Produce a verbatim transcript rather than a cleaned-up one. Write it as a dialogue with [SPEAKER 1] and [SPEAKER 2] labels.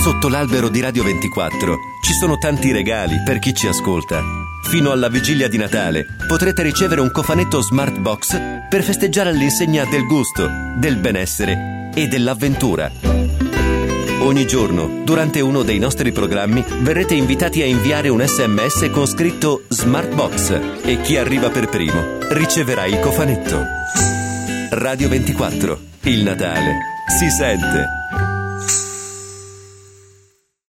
[SPEAKER 1] Sotto l'albero di Radio ventiquattro ci sono tanti regali per chi ci ascolta. Fino alla vigilia di Natale potrete ricevere un cofanetto Smart Box per festeggiare all'insegna del gusto, del benessere e dell'avventura. Ogni giorno, durante uno dei nostri programmi, verrete invitati a inviare un sms con scritto Smart Box e chi arriva per primo riceverà il cofanetto. Radio ventiquattro. Il Natale si sente.